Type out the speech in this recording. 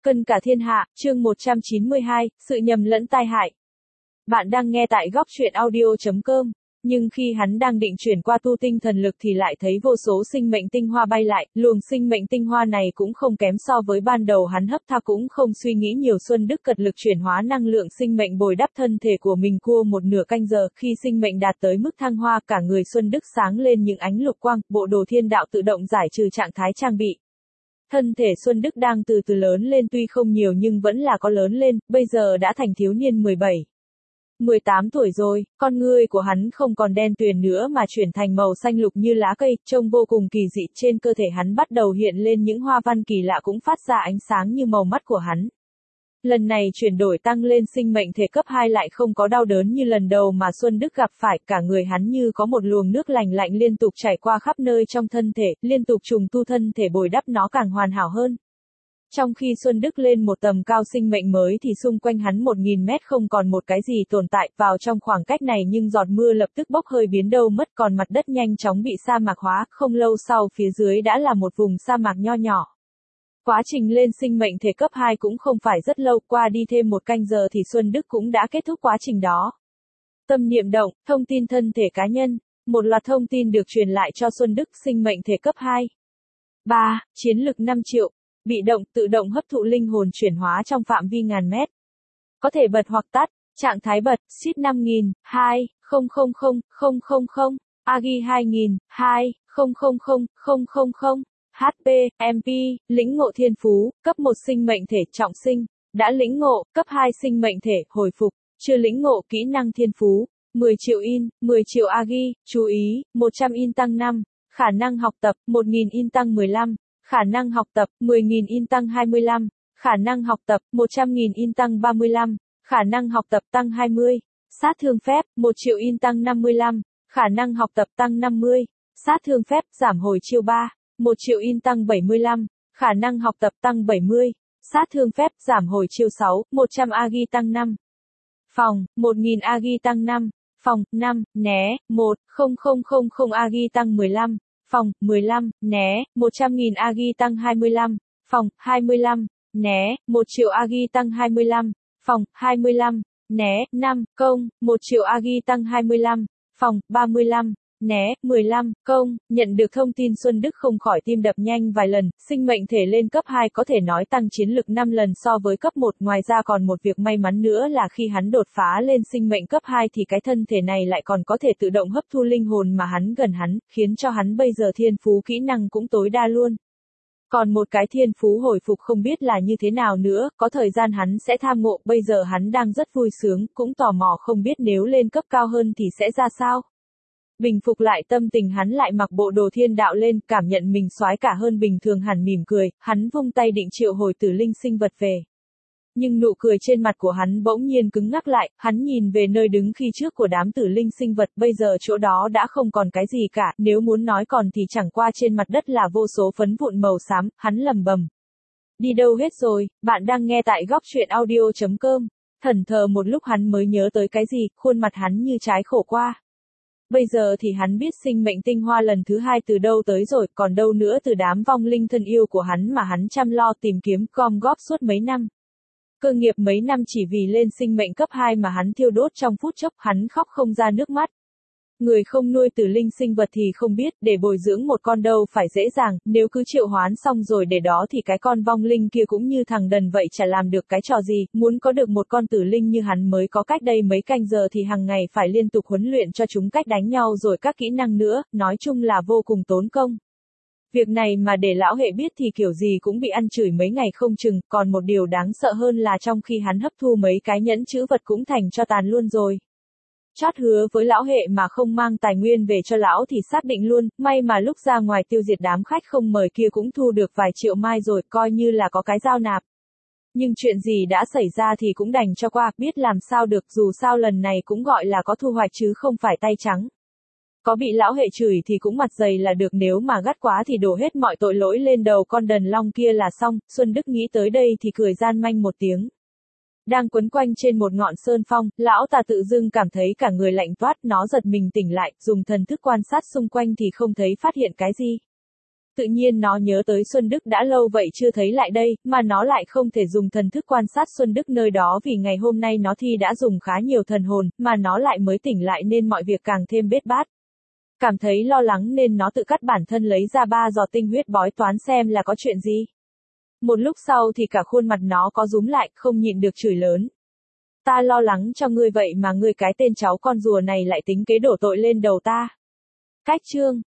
Cân cả thiên hạ, chương 192, sự nhầm lẫn tai hại. Bạn đang nghe tại góc truyện audio.com, nhưng khi hắn đang định chuyển qua tu tinh thần lực thì lại thấy vô số sinh mệnh tinh hoa bay lại, luồng sinh mệnh tinh hoa này cũng không kém so với ban đầu hắn hấp thà, cũng không suy nghĩ nhiều. Xuân Đức cật lực chuyển hóa năng lượng sinh mệnh bồi đắp thân thể của mình cua một nửa canh giờ, khi sinh mệnh đạt tới mức thăng hoa, cả người Xuân Đức sáng lên những ánh lục quang, bộ đồ thiên đạo tự động giải trừ trạng thái trang bị. Thân thể Xuân Đức đang từ từ lớn lên, tuy không nhiều nhưng vẫn là có lớn lên, bây giờ đã thành thiếu niên 18 tuổi rồi, con ngươi của hắn không còn đen tuyền nữa mà chuyển thành màu xanh lục như lá cây, trông vô cùng kỳ dị. Trên cơ thể hắn bắt đầu hiện lên những hoa văn kỳ lạ, cũng phát ra ánh sáng như màu mắt của hắn. Lần này chuyển đổi tăng lên sinh mệnh thể cấp 2 lại không có đau đớn như lần đầu mà Xuân Đức gặp phải, cả người hắn như có một luồng nước lành lạnh liên tục chảy qua khắp nơi trong thân thể, liên tục trùng tu thân thể bồi đắp nó càng hoàn hảo hơn. Trong khi Xuân Đức lên một tầm cao sinh mệnh mới thì xung quanh hắn 1000 mét không còn một cái gì tồn tại, vào trong khoảng cách này nhưng giọt mưa lập tức bốc hơi biến đâu mất, còn mặt đất nhanh chóng bị sa mạc hóa, không lâu sau phía dưới đã là một vùng sa mạc nho nhỏ. Quá trình lên sinh mệnh thể cấp 2 cũng không phải rất lâu, qua đi thêm một canh giờ thì Xuân Đức cũng đã kết thúc quá trình đó. Tâm niệm động, thông tin thân thể cá nhân, một loạt thông tin được truyền lại cho Xuân Đức. Sinh mệnh thể cấp 2. 3. Chiến lực 5 triệu. Bị động, tự động hấp thụ linh hồn chuyển hóa trong phạm vi ngàn mét. Có thể bật hoặc tắt. Trạng thái bật, SID 5000, 2, 000, 000, AGI 2000, 2, 000, 000, HP, MP, lĩnh ngộ thiên phú, cấp 1 sinh mệnh thể trọng sinh, đã lĩnh ngộ, cấp 2 sinh mệnh thể, hồi phục, chưa lĩnh ngộ kỹ năng thiên phú, 10 triệu in, 10 triệu AGI, chú ý, 100 in tăng 5, khả năng học tập, 1000 in tăng 15, khả năng học tập, 10.000 in tăng 25, khả năng học tập, 100.000 in tăng 35, khả năng học tập tăng 20, sát thương phép, 1 triệu in tăng 55, khả năng học tập tăng 50, sát thương phép, giảm hồi chiêu 3. 1 triệu in tăng 75, khả năng học tập tăng 70, sát thương phép, giảm hồi chiêu 6, 100 AGI tăng 5. Phòng, 1000 AGI tăng 5, phòng, 5, né, 1000 AGI tăng 15, phòng, 15, né, 100.000 AGI tăng 25, phòng, 25, né, 1 triệu AGI tăng 25, phòng, 25, né, 5, 1 triệu AGI tăng 25, phòng, 35. Né, 15, nhận được thông tin Xuân Đức không khỏi tim đập nhanh vài lần. Sinh mệnh thể lên cấp 2 có thể nói tăng chiến lực 5 lần so với cấp 1, ngoài ra còn một việc may mắn nữa là khi hắn đột phá lên sinh mệnh cấp 2 thì cái thân thể này lại còn có thể tự động hấp thu linh hồn mà hắn gần hắn, khiến cho hắn bây giờ thiên phú kỹ năng cũng tối đa luôn. Còn một cái thiên phú hồi phục không biết là như thế nào nữa, có thời gian hắn sẽ tham ngộ, bây giờ hắn đang rất vui sướng, cũng tò mò không biết nếu lên cấp cao hơn thì sẽ ra sao. Bình phục lại tâm tình, hắn lại mặc bộ đồ thiên đạo lên, cảm nhận mình soái cả hơn bình thường hẳn, mỉm cười, hắn vung tay định triệu hồi tử linh sinh vật về. Nhưng nụ cười trên mặt của hắn bỗng nhiên cứng ngắc lại, hắn nhìn về nơi đứng khi trước của đám tử linh sinh vật, bây giờ chỗ đó đã không còn cái gì cả, nếu muốn nói còn thì chẳng qua trên mặt đất là vô số phấn vụn màu xám, hắn lầm bầm. Đi đâu hết rồi, bạn đang nghe tại góc truyện audio.com. Thẫn thờ một lúc hắn mới nhớ tới cái gì, khuôn mặt hắn như trái khổ qua. Bây giờ thì hắn biết sinh mệnh tinh hoa lần thứ 2 từ đâu tới rồi, còn đâu nữa từ đám vong linh thân yêu của hắn mà hắn chăm lo tìm kiếm gom góp suốt mấy năm. Cơ nghiệp mấy năm chỉ vì lên sinh mệnh cấp 2 mà hắn thiêu đốt trong phút chốc, hắn khóc không ra nước mắt. Người không nuôi tử linh sinh vật thì không biết, để bồi dưỡng một con đâu phải dễ dàng, nếu cứ triệu hoán xong rồi để đó thì cái con vong linh kia cũng như thằng đần vậy, chả làm được cái trò gì. Muốn có được một con tử linh như hắn mới có cách đây mấy canh giờ thì hàng ngày phải liên tục huấn luyện cho chúng cách đánh nhau rồi các kỹ năng nữa, nói chung là vô cùng tốn công. Việc này mà để lão hệ biết thì kiểu gì cũng bị ăn chửi mấy ngày không chừng, còn một điều đáng sợ hơn là trong khi hắn hấp thu mấy cái nhẫn chữ vật cũng thành cho tàn luôn rồi. Chót hứa với lão hệ mà không mang tài nguyên về cho lão thì xác định luôn, may mà lúc ra ngoài tiêu diệt đám khách không mời kia cũng thu được vài triệu mai rồi, coi như là có cái giao nạp. Nhưng chuyện gì đã xảy ra thì cũng đành cho qua, biết làm sao được, dù sao lần này cũng gọi là có thu hoạch chứ không phải tay trắng. Có bị lão hệ chửi thì cũng mặt dày là được, nếu mà gắt quá thì đổ hết mọi tội lỗi lên đầu con đần long kia là xong. Xuân Đức nghĩ tới đây thì cười gian manh một tiếng. Đang quấn quanh trên một ngọn sơn phong, lão ta tự dưng cảm thấy cả người lạnh toát, nó giật mình tỉnh lại, dùng thần thức quan sát xung quanh thì không thấy phát hiện cái gì. Tự nhiên nó nhớ tới Xuân Đức đã lâu vậy chưa thấy lại đây, mà nó lại không thể dùng thần thức quan sát Xuân Đức nơi đó vì ngày hôm nay nó thi đã dùng khá nhiều thần hồn, mà nó lại mới tỉnh lại nên mọi việc càng thêm bết bát. Cảm thấy lo lắng nên nó tự cắt bản thân lấy ra 3 giọt tinh huyết bói toán xem là có chuyện gì. Một lúc sau thì cả khuôn mặt nó có rúm lại, không nhịn được chửi lớn. Ta lo lắng cho ngươi vậy mà ngươi cái tên cháu con rùa này lại tính kế đổ tội lên đầu ta. Cách chương